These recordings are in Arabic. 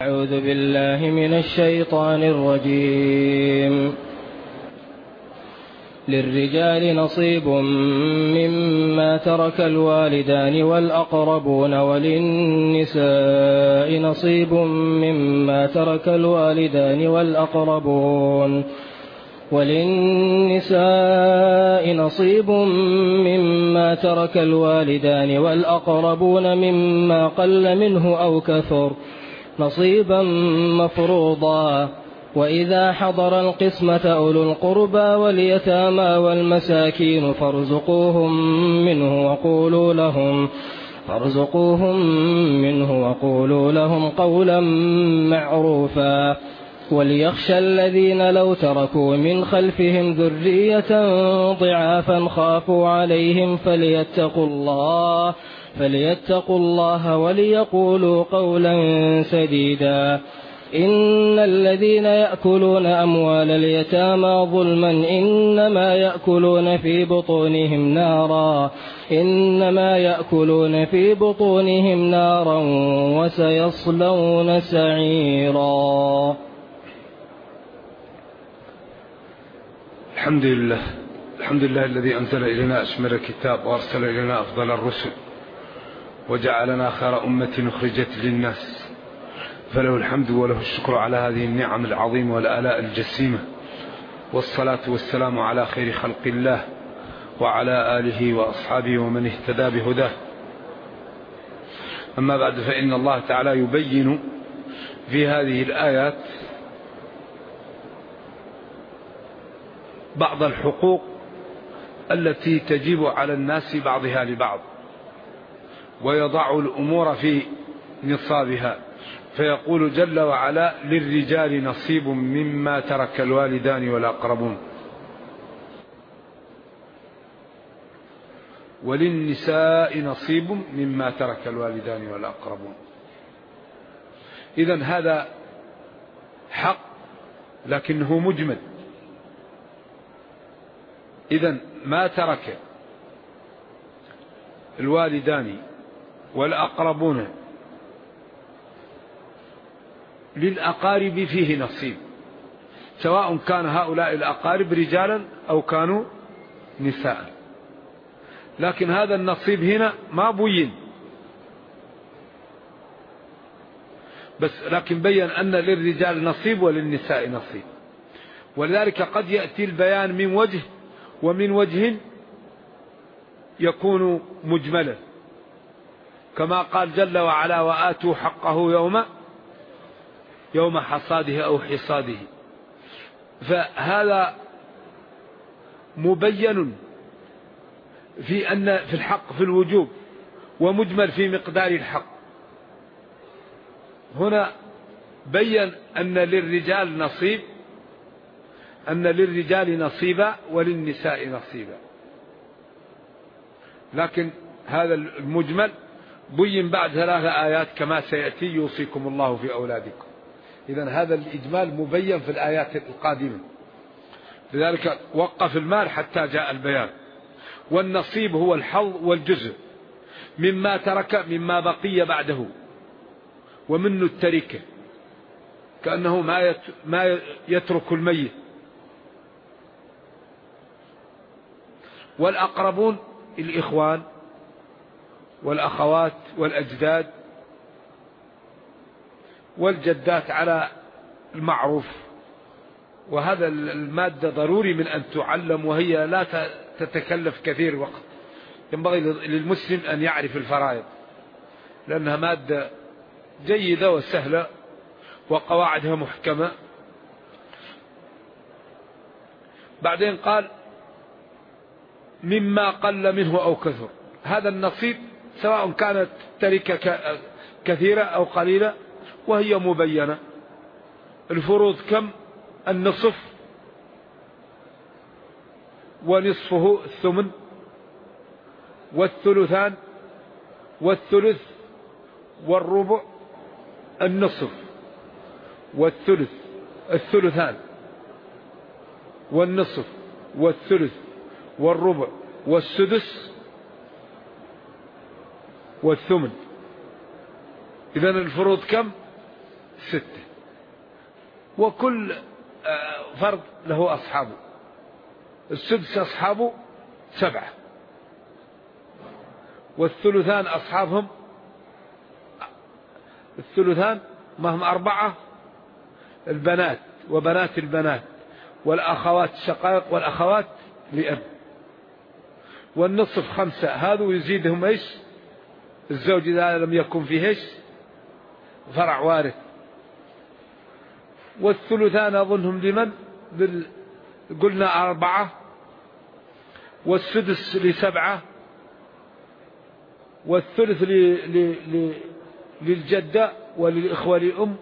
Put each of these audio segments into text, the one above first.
أعوذ بالله من الشيطان الرجيم. للرجال نصيب مما ترك الوالدان والأقربون وللنساء نصيب مما ترك الوالدان والأقربون مما قل منه أو كثر نصيبا مفروضا. وإذا حضر القسمة أولو القربى واليتامى والمساكين فارزقوهم منه وقولوا لهم قولا معروفا. وليخشى الذين لو تركوا من خلفهم ذرية ضعافا خافوا عليهم فليتقوا الله وليقولوا قولا سديدا. إن الذين يأكلون أموال اليتامى ظلما إنما يأكلون في بطونهم نارا وسيصلون سعيرا. الحمد لله الذي أنزل إلينا أشمل الكتاب وأرسل إلينا أفضل الرسل وجعلنا خير أمة أخرجت للناس، فله الحمد وله الشكر على هذه النعم العظيمة والآلاء الجسيمة، والصلاة والسلام على خير خلق الله وعلى آله وأصحابه ومن اهتدى بهداه. أما بعد، فإن الله تعالى يبين في هذه الآيات بعض الحقوق التي تجب على الناس بعضها لبعض، ويضع الأمور في نصابها، فيقول جل وعلا: للرجال نصيب مما ترك الوالدان والأقربون، وللنساء نصيب مما ترك الوالدان والأقربون. إذن هذا حق لكنه مجمل. إذن ما ترك الوالدان والأقربون للأقارب فيه نصيب، سواء كان هؤلاء الأقارب رجالا أو كانوا نساء، لكن هذا النصيب هنا ما بين، لكن بين أن للرجال نصيب وللنساء نصيب. ولذلك قد يأتي البيان من وجه، ومن وجه يكون مجملا، كما قال جل وعلا: وآتوا حقه يوم حصاده أو حصاده. فهذا مبين في الحق في الوجوب، ومجمل في مقدار الحق. هنا بين أن للرجال نصيبا وللنساء نصيبا، لكن هذا المجمل بين بعد 3 آيات كما سيأتي: يوصيكم الله في أولادكم. إذن هذا الإجمال مبين في الآيات القادمة، لذلك وقف المال حتى جاء البيان. والنصيب هو الحظ والجزء مما ترك، مما بقي بعده، ومنه التركة، كأنه ما يترك الميت. والأقربون الإخوان والأخوات والأجداد والجدات على المعروف، وهذا المادة ضروري من أن تعلم، وهي لا تتكلف كثير وقت. ينبغي للمسلم أن يعرف الفرائض، لأنها مادة جيدة وسهلة وقواعدها محكمة. بعدين قال: مما قل منه أو كثر. هذا النصيب سواء كانت تركة كثيرة أو قليلة، وهي مبينة. الفروض كم؟ النصف، ونصفه الثمن، والثلثان، والثلث، والربع، النصف، والثلث، الثلثان، والنصف، والثلث، والربع، والسدس، والثمن. إذن الفروض كم؟ 6، وكل فرد له أصحابه. السدس أصحابه 7، والثلثان أصحابهم الثلثان ما هم 4، البنات وبنات البنات والأخوات الشقائق والأخوات لأب، والنصف 5، هذا يزيدهم إيش الزوج إذا لم يكن فيه إيش فرع وارث. والثلثان أظنهم لمن قلنا 4، والسدس ل7، والثلث للجدة وللإخوة لأم،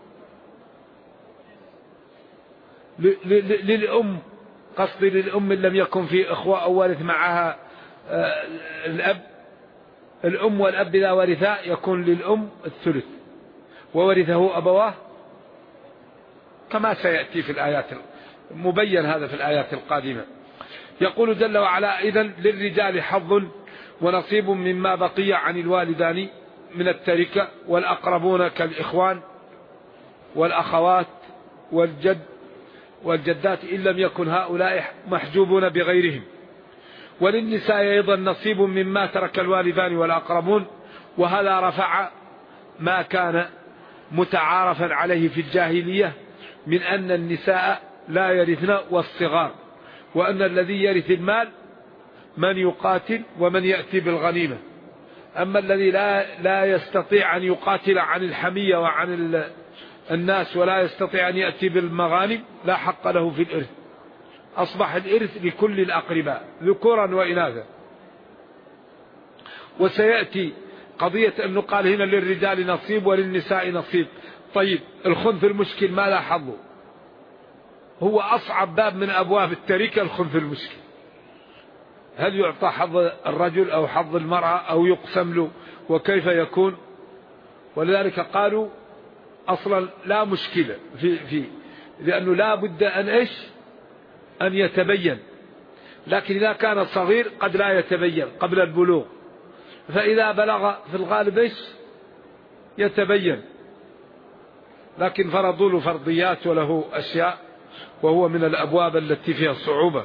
للأم قصدي للأم إن لم يكن في إخوة أو وارث معها الأب. الأم والأب إذا ورثا يكون للأم الثلث وورثه أبواه كما سيأتي في الآيات، مبين هذا في الآيات القادمة. يقول جل وعلا: إذن للرجال حظ ونصيب مما بقي عن الوالدان من التركة، والأقربون كالإخوان والأخوات والجد والجدات إن لم يكن هؤلاء محجوبون بغيرهم. وللنساء أيضا نصيب مما ترك الوالدان والأقربون، وهذا رفع ما كان متعارفا عليه في الجاهلية من أن النساء لا يرثن والصغار، وأن الذي يرث المال من يقاتل ومن يأتي بالغنيمة. أما الذي لا يستطيع أن يقاتل عن الحمية وعن الناس ولا يستطيع أن يأتي بالمغانم لا حق له في الإرث. أصبح الإرث لكل الأقرباء ذكورا وإناثا. وسيأتي قضية أنه قال هنا للرجال نصيب وللنساء نصيب. طيب الخنث المشكل ما لا حظه؟ هو أصعب باب من أبواب التركة الخنث المشكل. هل يعطى حظ الرجل أو حظ المرأة أو يقسم له وكيف يكون؟ ولذلك قالوا أصلا لا مشكلة في لأنه لا بد أن يتبين، لكن إذا كان صغير قد لا يتبين قبل البلوغ، فإذا بلغ في الغالب يتبين، لكن فرضوا له فرضيات وله أشياء، وهو من الأبواب التي فيها الصعوبة.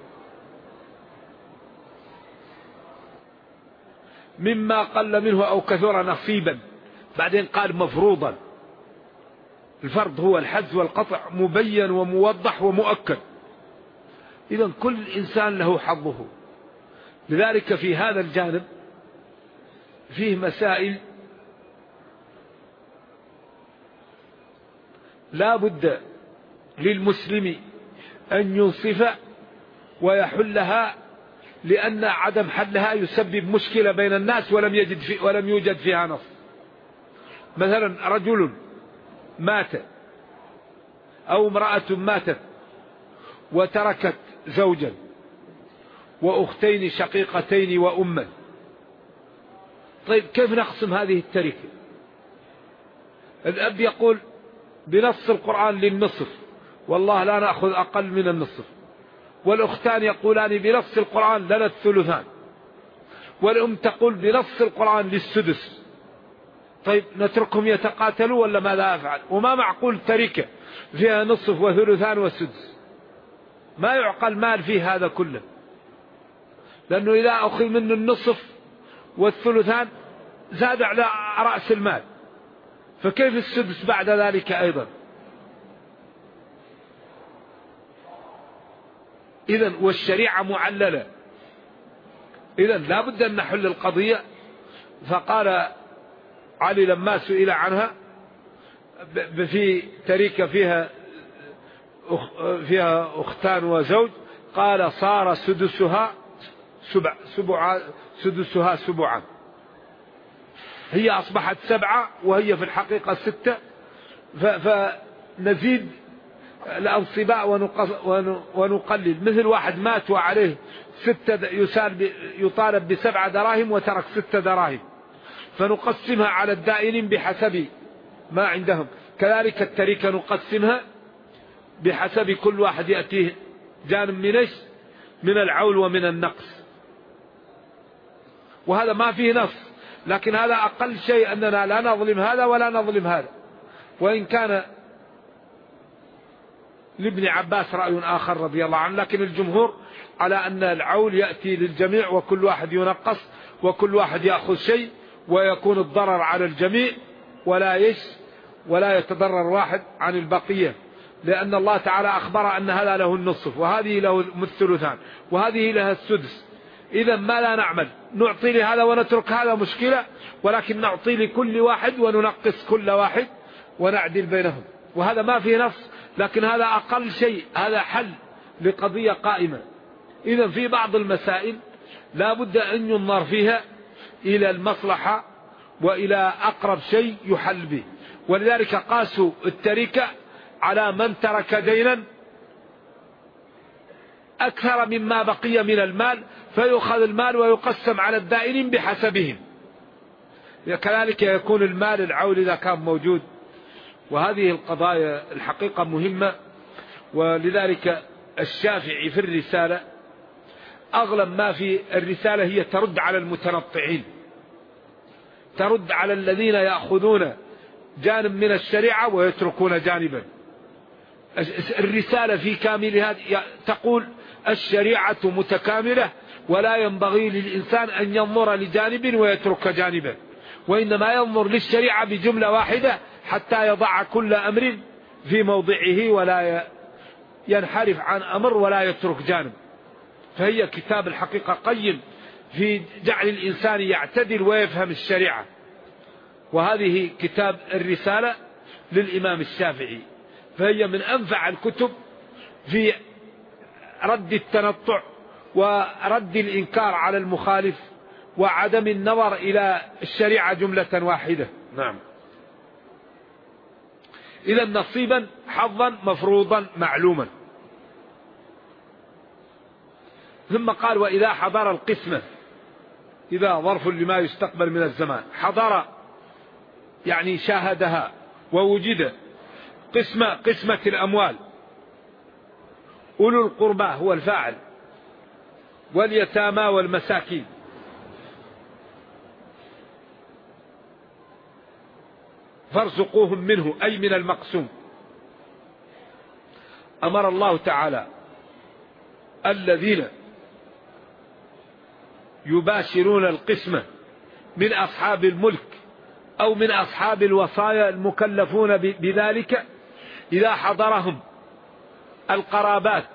مما قل منه أو كثر نصيبا، بعدين قال مفروضا. الفرض هو الحذف والقطع مبين وموضح ومؤكد. إذن كل إنسان له حظه. لذلك في هذا الجانب فيه مسائل لا بد للمسلم أن ينصف ويحلها، لأن عدم حلها يسبب مشكلة بين الناس ولم يوجد فيها نص. مثلا رجل مات أو امرأة ماتت وتركت زوجا وأختين شقيقتين وأما، طيب كيف نقسم هذه التركة؟ الأب يقول بنص القرآن للنصف، والله لا نأخذ أقل من النصف، والأختان يقولان بنص القرآن لنا الثلثان، والأم تقول بنص القرآن للسدس. طيب نتركهم يتقاتلوا ولا ماذا أفعل؟ وما معقول تركة فيها نصف وثلثان وسدس، ما يعقل مال فيه هذا كله، لأنه إذا أخذ منه النصف والثلثان زاد على رأس المال، فكيف السدس بعد ذلك أيضا؟ إذن والشريعة معللة، إذن لا بد أن نحل القضية. فقال علي لما سئل عنها في تركة فيها أختان وزوج، قال صار سدسها سبعا، هي أصبحت 7 وهي في الحقيقة 6، فنزيد الأنصباء ونقلل. مثل واحد مات وعليه 6 يطالب ب7 دراهم وترك 6 دراهم، فنقسمها على الدائنين بحسب ما عندهم. كذلك التركة نقسمها بحسب كل واحد يأتيه جانب من العول ومن النقص، وهذا ما فيه نص، لكن هذا أقل شيء أننا لا نظلم هذا ولا نظلم هذا. وإن كان لابن عباس رأي آخر رضي الله عنه، لكن الجمهور على أن العول يأتي للجميع وكل واحد ينقص وكل واحد يأخذ شيء، ويكون الضرر على الجميع ولا يتضرر واحد عن البقية، لأن الله تعالى أخبر أن هذا له النصف وهذه له الثلثان وهذه لها السدس. إذا ما لا نعمل، نعطي لهذا ونترك هذا مشكلة، ولكن نعطي لكل واحد وننقص كل واحد ونعدل بينهم، وهذا ما فيه نص، لكن هذا أقل شيء، هذا حل لقضية قائمة. إذا في بعض المسائل لا بد أن ينظر فيها إلى المصلحة وإلى أقرب شيء يحل به، ولذلك قاسوا التركة على من ترك دينا أكثر مما بقي من المال، فيؤخذ المال ويقسم على الدائنين بحسبهم، كذلك يكون المال العول إذا كان موجود. وهذه القضايا الحقيقة مهمة، ولذلك الشافعي في الرسالة أغلب ما في الرسالة هي ترد على المتنطعين، ترد على الذين يأخذون جانب من الشريعة ويتركون جانبا. الرسالة في كاملها تقول الشريعة متكاملة، ولا ينبغي للإنسان أن ينظر لجانب ويترك جانبا، وإنما ينظر للشريعة بجملة واحدة حتى يضع كل أمر في موضعه ولا ينحرف عن أمر ولا يترك جانب. فهي كتاب الحقيقة قيم في جعل الإنسان يعتدل ويفهم الشريعة. وهذه كتاب الرسالة للإمام الشافعي، فهي من أنفع الكتب في رد التنطع ورد الإنكار على المخالف وعدم النظر إلى الشريعة جملة واحدة. نعم. إذا نصيبا حظا مفروضا معلوما. ثم قال وإذا حضر القسمة، إذا ظرف لما يستقبل من الزمان، حضر يعني شاهدها ووجد قسمة الأموال، أولو القربى هو الفاعل، واليتامى والمساكين، فارزقوهم منه أي من المقسوم. أمر الله تعالى الذين يباشرون القسمة من أصحاب الملك أو من أصحاب الوصايا المكلفون بذلك، إذا حضرهم القرابات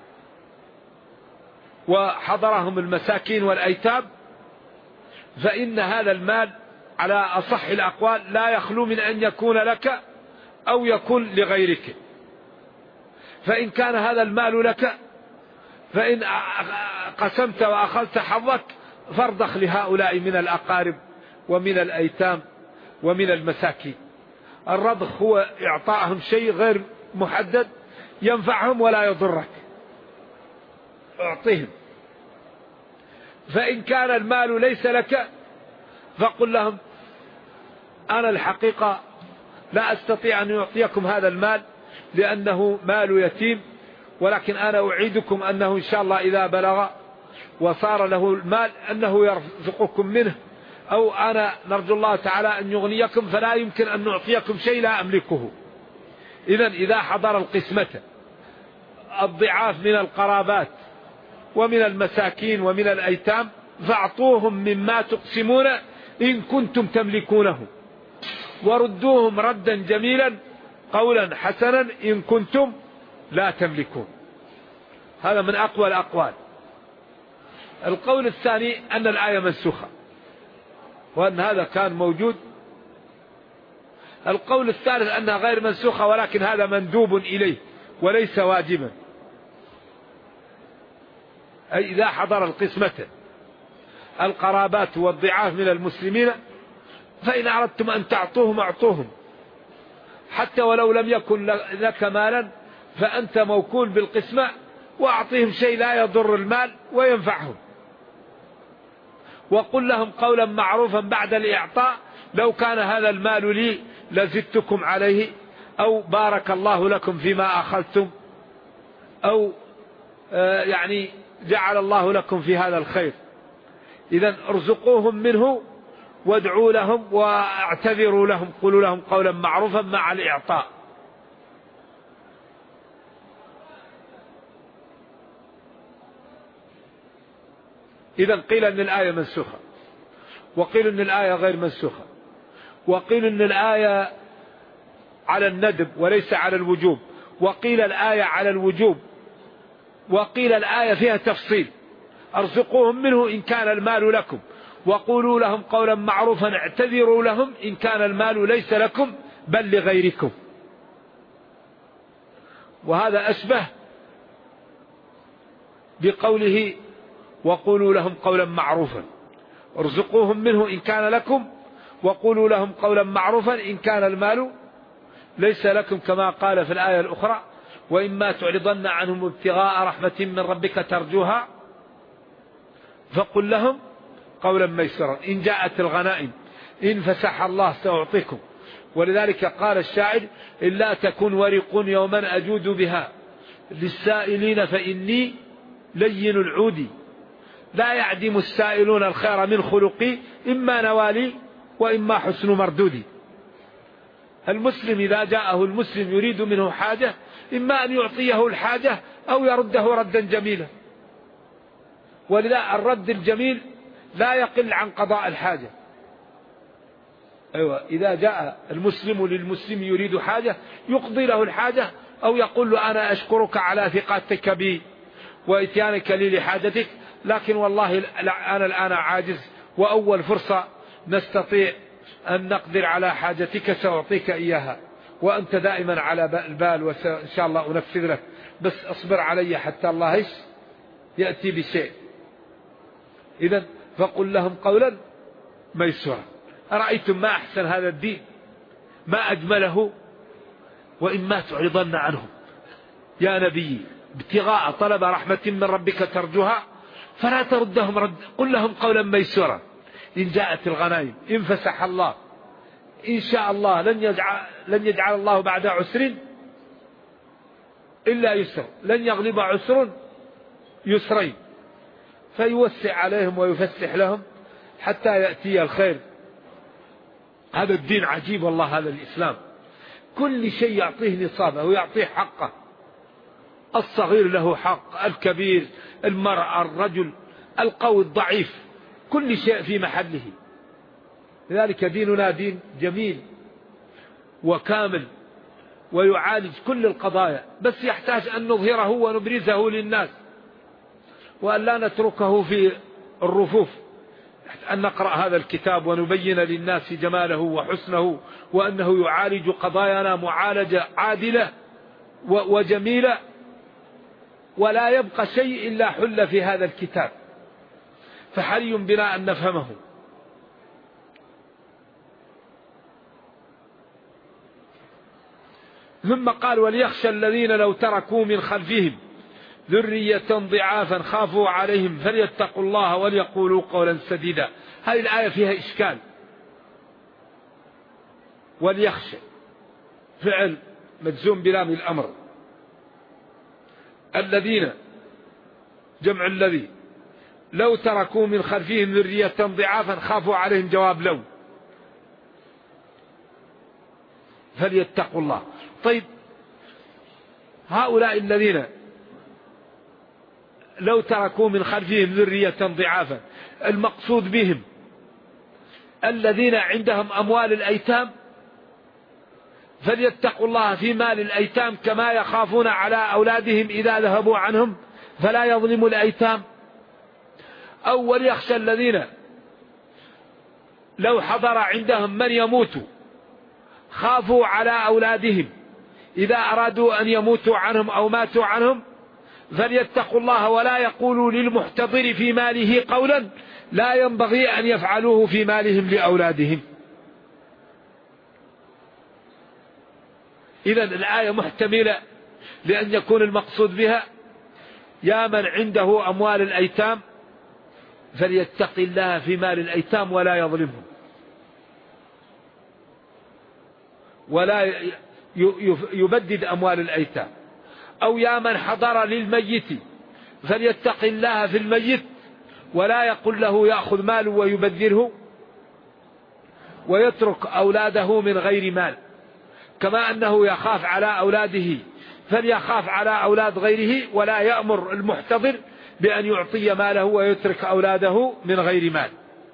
وحضرهم المساكين والأيتام، فإن هذا المال على أصح الأقوال لا يخلو من أن يكون لك أو يكون لغيرك. فإن كان هذا المال لك، فإن قسمت وأخذت حظك فارضخ لهؤلاء من الأقارب ومن الأيتام ومن المساكين. الرضخ هو إعطائهم شيء غير محدد ينفعهم ولا يضرك، أعطيهم. فإن كان المال ليس لك فقل لهم أنا الحقيقة لا أستطيع أن أعطيكم هذا المال لأنه مال يتيم، ولكن أنا أعيدكم أنه إن شاء الله إذا بلغ وصار له المال أنه يرزقكم منه، أو أنا نرجو الله تعالى أن يغنيكم فلا يمكن أن نعطيكم شيء لا أملكه. إذا حضر القسمة الضعاف من القرابات ومن المساكين ومن الأيتام فاعطوهم مما تقسمون إن كنتم تملكونه، وردوهم ردا جميلا قولا حسنا إن كنتم لا تملكون. هذا من أقوى الأقوال. القول الثاني أن الآية منسوخة وأن هذا كان موجود. القول الثالث أنها غير منسوخة ولكن هذا مندوب إليه وليس واجبا. أي إذا حضر القسمة القرابات والضعاف من المسلمين فإن أردتم أن تعطوهم أعطوهم، حتى ولو لم يكن لك مالا فأنت موكول بالقسمة، وأعطيهم شيء لا يضر المال وينفعهم. وقل لهم قولا معروفا بعد الإعطاء، لو كان هذا المال لي لزدتكم عليه، أو بارك الله لكم فيما أخذتم، أو يعني جعل الله لكم في هذا الخير. إذن ارزقوهم منه وادعوا لهم واعتذروا لهم، قولوا لهم قولا معروفا مع الإعطاء. إذا قيل أن الآية منسوخة، وقيل أن الآية غير منسوخة، وقيل أن الآية على الندب وليس على الوجوب، وقيل الآية على الوجوب، وقيل الآية فيها تفصيل: ارزقوهم منه إن كان المال لكم، وقولوا لهم قولا معروفا، اعتذروا لهم إن كان المال ليس لكم بل لغيركم. وهذا أشبه بقوله: وقولوا لهم قولا معروفا، ارزقوهم منه إن كان لكم، وقولوا لهم قولا معروفا إن كان المال ليس لكم، كما قال في الآية الأخرى: وإما تعرضن عنهم ابتغاء رحمة من ربك ترجوها فقل لهم قولا ميسرا، إن جاءت الغنائم إن فسح الله سأعطيكم. ولذلك قال الشاعر: إلا تكن ورق يوما أجود بها للسائلين فإني لين العود، لا يعدم السائلون الخير من خلقي، إما نوالي وإما حسن مردودي. المسلم إذا جاءه المسلم يريد منه حاجة، إما أن يعطيه الحاجة أو يرده ردا جميلا. ولذا الرد الجميل لا يقل عن قضاء الحاجة. أيوة، إذا جاء المسلم للمسلم يريد حاجة يقضي له الحاجة، أو يقول له: أنا أشكرك على ثقتك بي وإتيانك لي لحاجتك، لكن والله أنا الآن عاجز، وأول فرصة نستطيع أن نقدر على حاجتك سأعطيك إياها، وأنت دائما على البال، وإن شاء الله أنفذ لك، بس أصبر علي حتى الله يأتي بشيء. إذن فقل لهم قولا ميسورا. أرأيتم ما أحسن هذا الدين، ما أجمله. وإما تعرضن عنهم يا نبي ابتغاء طلب رحمة من ربك ترجوها فلا تردهم رد، قل لهم قولا ميسورا، إن جاءت الغنائم إن فسح الله إن شاء الله لن يجعل الله بعد عسر إلا يسر، لن يغلب عسر يسرين، فيوسع عليهم ويفسح لهم حتى يأتي الخير. هذا الدين عجيب والله، هذا الإسلام كل شيء يعطيه نصابه ويعطيه حقه. الصغير له حق، الكبير، المرأة، الرجل، القوي، الضعيف، كل شيء في محله. لذلك ديننا دين جميل وكامل ويعالج كل القضايا، بس يحتاج أن نظهره ونبرزه للناس، وأن لا نتركه في الرفوف، أن نقرأ هذا الكتاب ونبين للناس جماله وحسنه، وأنه يعالج قضايانا معالجة عادلة وجميلة، ولا يبقى شيء إلا حل في هذا الكتاب، فحري بنا أن نفهمه. ثم قال: وليخشى الذين لو تركوا من خلفهم ذرية ضعافا خافوا عليهم فليتقوا الله وليقولوا قولا سديدا. هذه الآية فيها إشكال. وليخشى فعل مجزوم بلام الأمر، الذين جمع الذي، لو تركوا من خلفهم ذرية ضعافا خافوا عليهم جواب لو، فليتقوا الله. طيب، هؤلاء الذين لو تركوا من خلفهم ذرية ضعافا، المقصود بهم الذين عندهم أموال الأيتام، فليتقوا الله في مال الأيتام كما يخافون على أولادهم إذا ذهبوا عنهم فلا يظلموا الأيتام. أو وليخشى الذين لو حضر عندهم من يموت خافوا على أولادهم إذا أرادوا أن يموتوا عنهم أو ماتوا عنهم فليتقوا الله ولا يقولوا للمحتضر في ماله قولا لا ينبغي أن يفعلوه في مالهم لأولادهم. إذن الآية محتملة لأن يكون المقصود بها يا من عنده أموال الأيتام فليتق الله في مال الأيتام ولا يظلمهم، ولا يبدد أموال الأيتام. أو يا من حضر للميت فليتق الله في الميت ولا يقول له يأخذ ماله ويبذره ويترك أولاده من غير مال، كما أنه يخاف على أولاده فليخاف على أولاد غيره، ولا يأمر المحتضر بأن يعطي ماله ويترك أولاده من غير مال.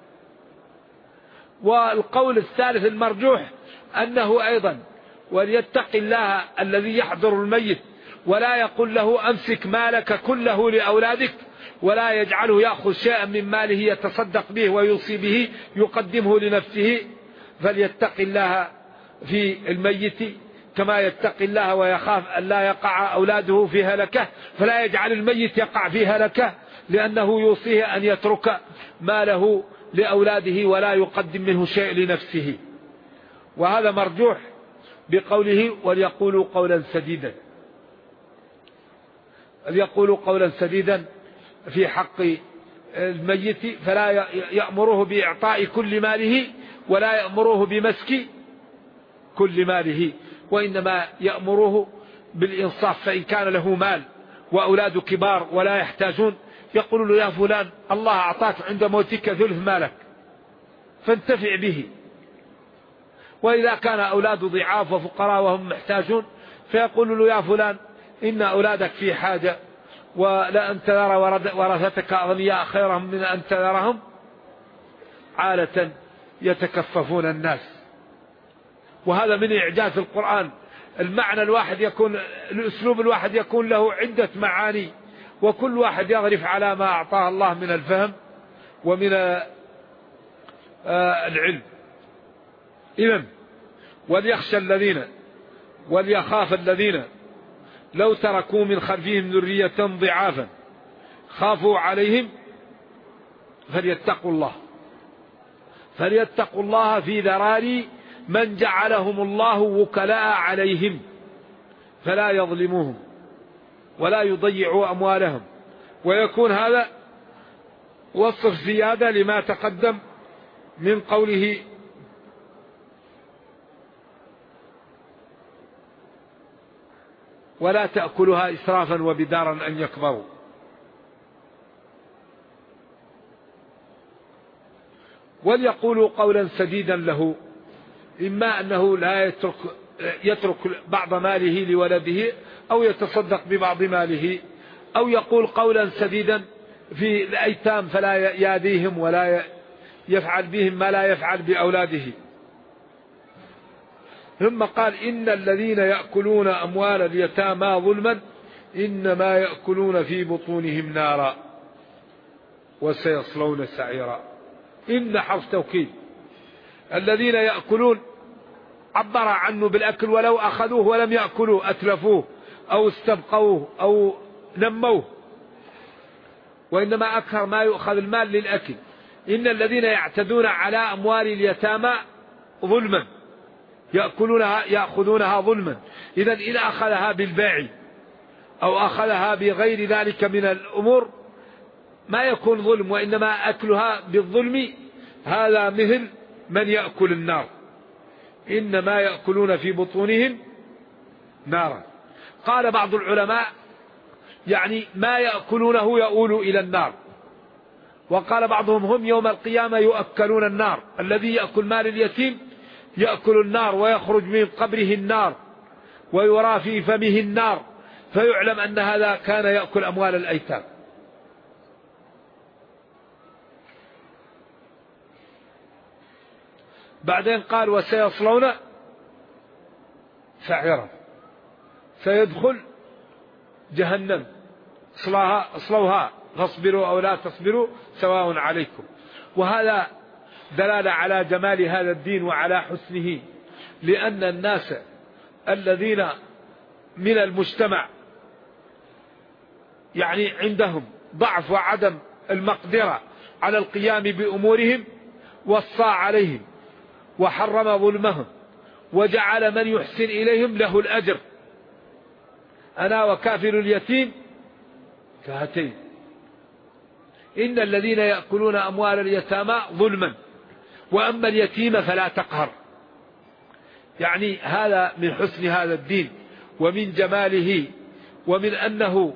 والقول الثالث المرجوح أنه أيضا وليتق الله الذي يحضر الميت ولا يقول له أمسك مالك كله لأولادك، ولا يجعله يأخذ شيئا من ماله يتصدق به ويوصي به يقدمه لنفسه، فليتق الله في الميت كما يتقي الله ويخاف أن لا يقع أولاده في هلكة، فلا يجعل الميت يقع في هلكة، لأنه يوصيه أن يترك ماله لأولاده ولا يقدم منه شيء لنفسه. وهذا مرجوح بقوله وليقولوا قولا سديدا، وليقولوا قولا سديدا في حق الميت، فلا يأمره بإعطاء كل ماله ولا يأمره بمسك كل ماله، وإنما يأمره بالإنصاف. فإن كان له مال وأولاده كبار ولا يحتاجون يقول له يا فلان الله أعطاك عند موتك ثلث مالك فانتفع به. وإذا كان أولاده ضعاف وفقراء وهم محتاجون فيقول له يا فلان إن أولادك في حاجة، ولأن تذر ورثتك أغنياء خيرهم من أن تذرهم عالة يتكففون الناس. وهذا من إعجاز القرآن، المعنى الواحد يكون، الأسلوب الواحد يكون له عدة معاني، وكل واحد يغرف على ما أعطاه الله من الفهم ومن العلم. إذن وليخشى الذين وليخاف الذين لو تركوا من خلفهم ذرية ضعافا خافوا عليهم فليتقوا الله في ذراري من جعلهم الله وكلاء عليهم فلا يظلموهم ولا يضيعوا أموالهم. ويكون هذا وصف زيادة لما تقدم من قوله ولا تأكلها إسرافا وبدارا أن يكبروا. وليقولوا قولا سديدا له، إما أنه لا يترك بعض ماله لولده أو يتصدق ببعض ماله، أو يقول قولا سديدا في الأيتام فلا يأذيهم ولا يفعل بهم ما لا يفعل بأولاده. ثم قال إن الذين يأكلون أموال اليتامى ظلما إنما يأكلون في بطونهم نارا وسيصلون سعيرا. إن حرف توكيد، الذين يأكلون عبر عنه بالأكل، ولو أخذوه ولم يأكلوه أتلفوه أو استبقوه أو نموه، وإنما أكثر ما يؤخذ المال للأكل. إن الذين يعتدون على أموال اليتامى ظلما يأخذونها ظلما. إذن إن أخذها بالبيع أو أخذها بغير ذلك من الأمور ما يكون ظلم، وإنما أكلها بالظلم هذا مثل من يأكل النار، إنما يأكلون في بطونهم نارا. قال بعض العلماء يعني ما يأكلونه يؤول إلى النار، وقال بعضهم هم يوم القيامة يؤكلون النار. الذي يأكل مال اليتيم يأكل النار ويخرج من قبره النار ويرى في فمه النار، فيعلم أن هذا كان يأكل أموال الأيتام. بعدين قال وسيصلون سعيرا، سيدخل جهنم اصلوها فاصبروا أو لا تصبروا سواء عليكم. وهذا دلالة على جمال هذا الدين وعلى حسنه، لأن الناس الذين من المجتمع يعني عندهم ضعف وعدم المقدرة على القيام بأمورهم وصى عليهم وحرم ظلمهم وجعل من يحسن إليهم له الأجر. أنا وكافل اليتيم كهاتين. إن الذين يأكلون أموال اليتامى ظلما وأما اليتيم فلا تقهر. يعني هذا من حسن هذا الدين ومن جماله، ومن أنه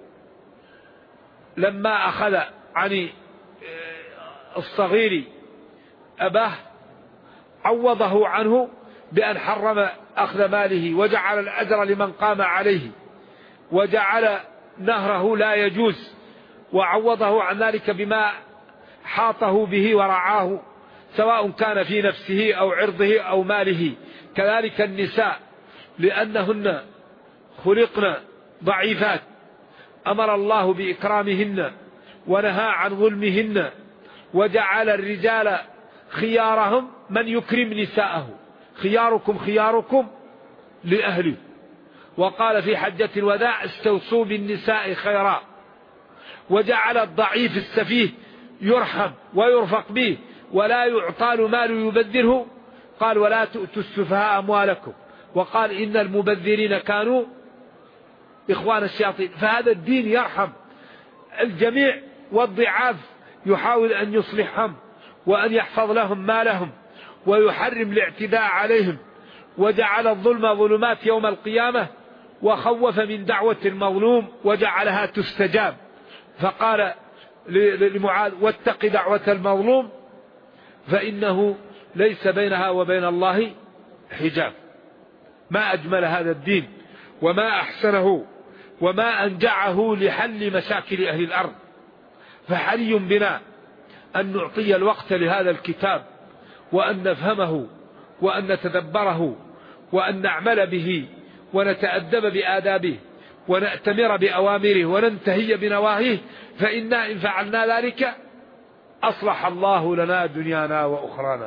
لما أخذ عن الصغير أباه عوضه عنه بأن حرم أخذ ماله، وجعل الأجر لمن قام عليه، وجعل نهره لا يجوز، وعوضه عن ذلك بما حاطه به ورعاه سواء كان في نفسه أو عرضه أو ماله. كذلك النساء لأنهن خلقن ضعيفات أمر الله بإكرامهن ونهى عن ظلمهن، وجعل الرجال خيارهم من يكرم نساءه، خياركم خياركم لأهله. وقال في حجة الوداع استوصوا بالنساء خيرا، وجعل الضعيف السفيه يرحم ويرفق به ولا يعطى له مال يبذره، قال ولا تؤتوا السفهاء أموالكم، وقال إن المبذرين كانوا إخوان الشياطين. فهذا الدين يرحم الجميع، والضعاف يحاول أن يصلحهم وأن يحفظ لهم مالهم ويحرم الاعتداء عليهم، وجعل الظلم ظلمات يوم القيامة، وخوف من دعوة المظلوم وجعلها تستجاب. فقال لمعاذ واتق دعوة المظلوم فإنه ليس بينها وبين الله حجاب. ما أجمل هذا الدين وما أحسنه وما أنجعه لحل مشاكل أهل الأرض. فحري بنا أن نعطي الوقت لهذا الكتاب، وأن نفهمه وأن نتدبره وأن نعمل به ونتأدب بآدابه ونأتمر بأوامره وننتهي بنواهيه، فإنا إن فعلنا ذلك أصلح الله لنا دنيانا وأخرانا.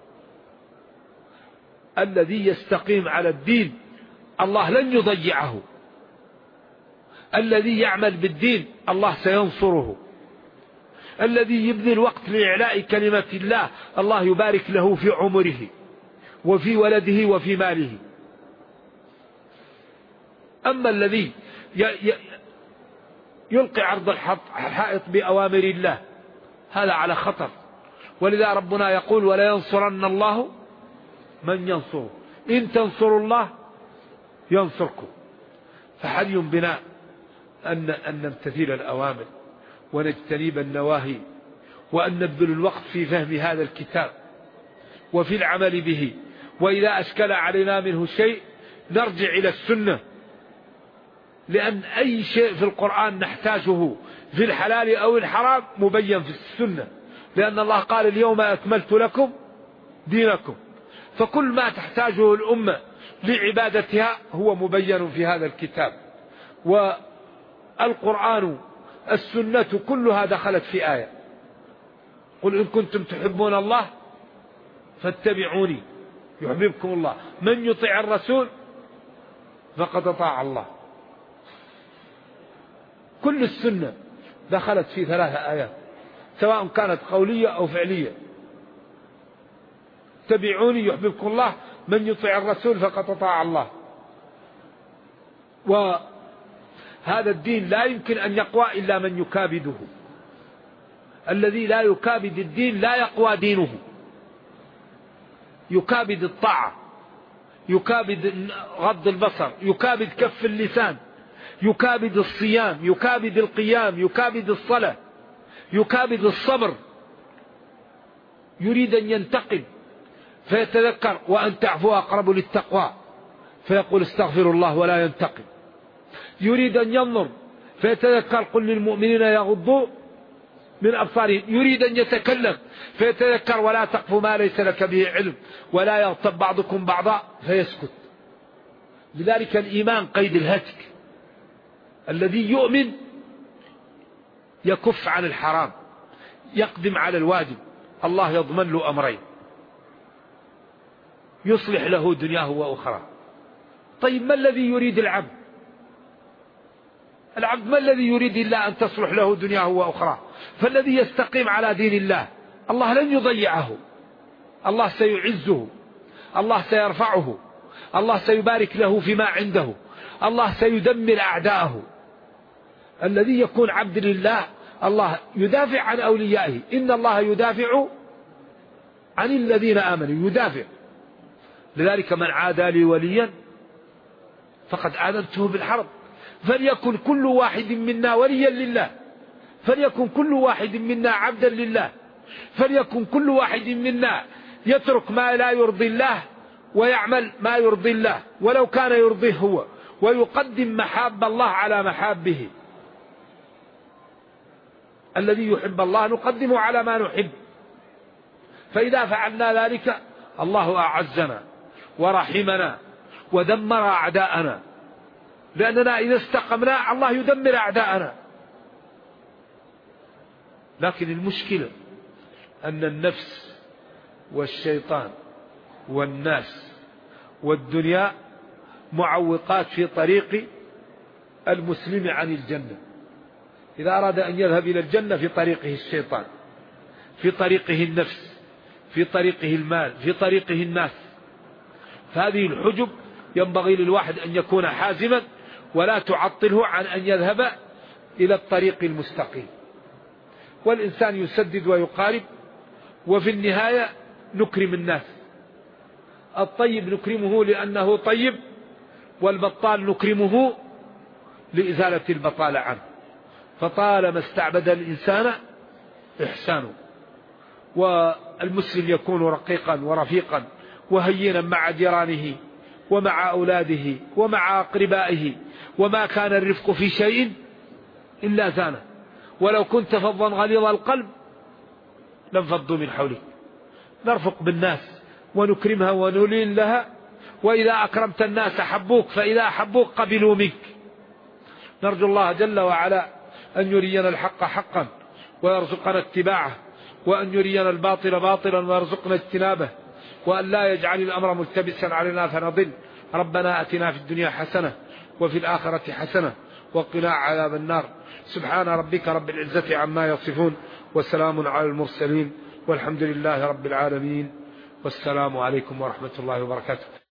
الذي يستقيم على الدين الله لن يضيعه، الذي يعمل بالدين الله سينصره، الذي يبذل الوقت لإعلاء كلمة الله الله يبارك له في عمره وفي ولده وفي ماله. أما الذي يلقي عرض الحائط بأوامر الله هذا على خطر. ولذا ربنا يقول ولا ينصرن الله من ينصره، إن تنصروا الله ينصركم. فحري بنا أن نمتثل الأوامر ونجتنب النواهي، وأن نبذل الوقت في فهم هذا الكتاب وفي العمل به، وإذا أشكل علينا منه شيء نرجع إلى السنة، لأن أي شيء في القرآن نحتاجه في الحلال أو الحرام مبين في السنة، لأن الله قال اليوم أكملت لكم دينكم. فكل ما تحتاجه الأمة لعبادتها هو مبين في هذا الكتاب. والقرآن السنة كلها دخلت في آية، قل إن كنتم تحبون الله فاتبعوني يحببكم الله، من يطيع الرسول فقد أطاع الله. كل السنة دخلت في 3 آيات سواء كانت قولية أو فعلية. اتبعوني يحببكم الله، من يطيع الرسول فقد أطاع الله. وهذا الدين لا يمكن أن يقوى إلا من يكابده، الذي لا يكابد الدين لا يقوى دينه. يكابد الطاعة، يكابد غض البصر، يكابد كف اللسان، يكابد الصيام، يكابد القيام، يكابد الصلاة، يكابد الصبر. يريد أن ينتقم فيتذكر وأن تعفو أقرب للتقوى فيقول استغفر الله ولا ينتقم. يريد أن ينظر فيتذكر قل للمؤمنين يغضوا من أبصارهم. يريد أن يتكلم فيتذكر ولا تقف ما ليس لك به علم ولا يغتب بعضكم بعضا فيسكت. لذلك الإيمان قيد الهتك، الذي يؤمن يكف عن الحرام يقدم على الواجب، الله يضمن له أمرين، يصلح له دنياه وأخرى. طيب ما الذي يريد العبد؟ العبد ما الذي يريد إلا أن تصلح له دنياه وأخرى؟ فالذي يستقيم على دين الله الله لن يضيعه، الله سيعزه، الله سيرفعه، الله سيبارك له فيما عنده، الله سيدمر أعداءه. الذي يكون عبد لله الله يدافع عن أوليائه، إن الله يدافع عن الذين آمنوا، يدافع. لذلك من عادى لي وليا فقد آذنته بالحرب. فليكن كل واحد منا وليا لله، فليكن كل واحد منا عبدا لله، فليكن كل واحد منا يترك ما لا يرضي الله ويعمل ما يرضي الله ولو كان يرضيه هو، ويقدم محاب الله على محابه. الذي يحب الله نقدمه على ما نحب، فإذا فعلنا ذلك الله أعزنا ورحمنا ودمر أعداءنا، لأننا إذا استقمنا الله يدمر أعداءنا. لكن المشكلة أن النفس والشيطان والناس والدنيا معوقات في طريق المسلم عن الجنة. إذا أراد أن يذهب إلى الجنة في طريقه الشيطان، في طريقه النفس، في طريقه المال، في طريقه الناس. فهذه الحجب ينبغي للواحد أن يكون حازما ولا تعطله عن أن يذهب إلى الطريق المستقيم. والإنسان يسدد ويقارب، وفي النهاية نكرم الناس. الطيب نكرمه لأنه طيب، والبطال نكرمه لإزالة البطالة عنه. فطالما استعبد الإنسان إحسانه. والمسلم يكون رقيقا ورفيقا وهينا مع جيرانه ومع أولاده ومع أقربائه، وما كان الرفق في شيء إلا زانه، ولو كنت فظا غليظ القلب لانفضوا من حولك. نرفق بالناس ونكرمها ونلين لها، وإذا أكرمت الناس حبوك، فإذا أحبوك قبلوا منك. نرجو الله جل وعلا أن يرينا الحق حقا ويرزقنا اتباعه، وأن يرينا الباطل باطلا ويرزقنا اجتنابه، وأن لا يجعل الأمر ملتبسا علينا فنضل. ربنا أتنا في الدنيا حسنة وفي الآخرة حسنة وقنا عذاب النار. سبحان ربك رب العزة عما يصفون، وسلام على المرسلين، والحمد لله رب العالمين، والسلام عليكم ورحمة الله وبركاته.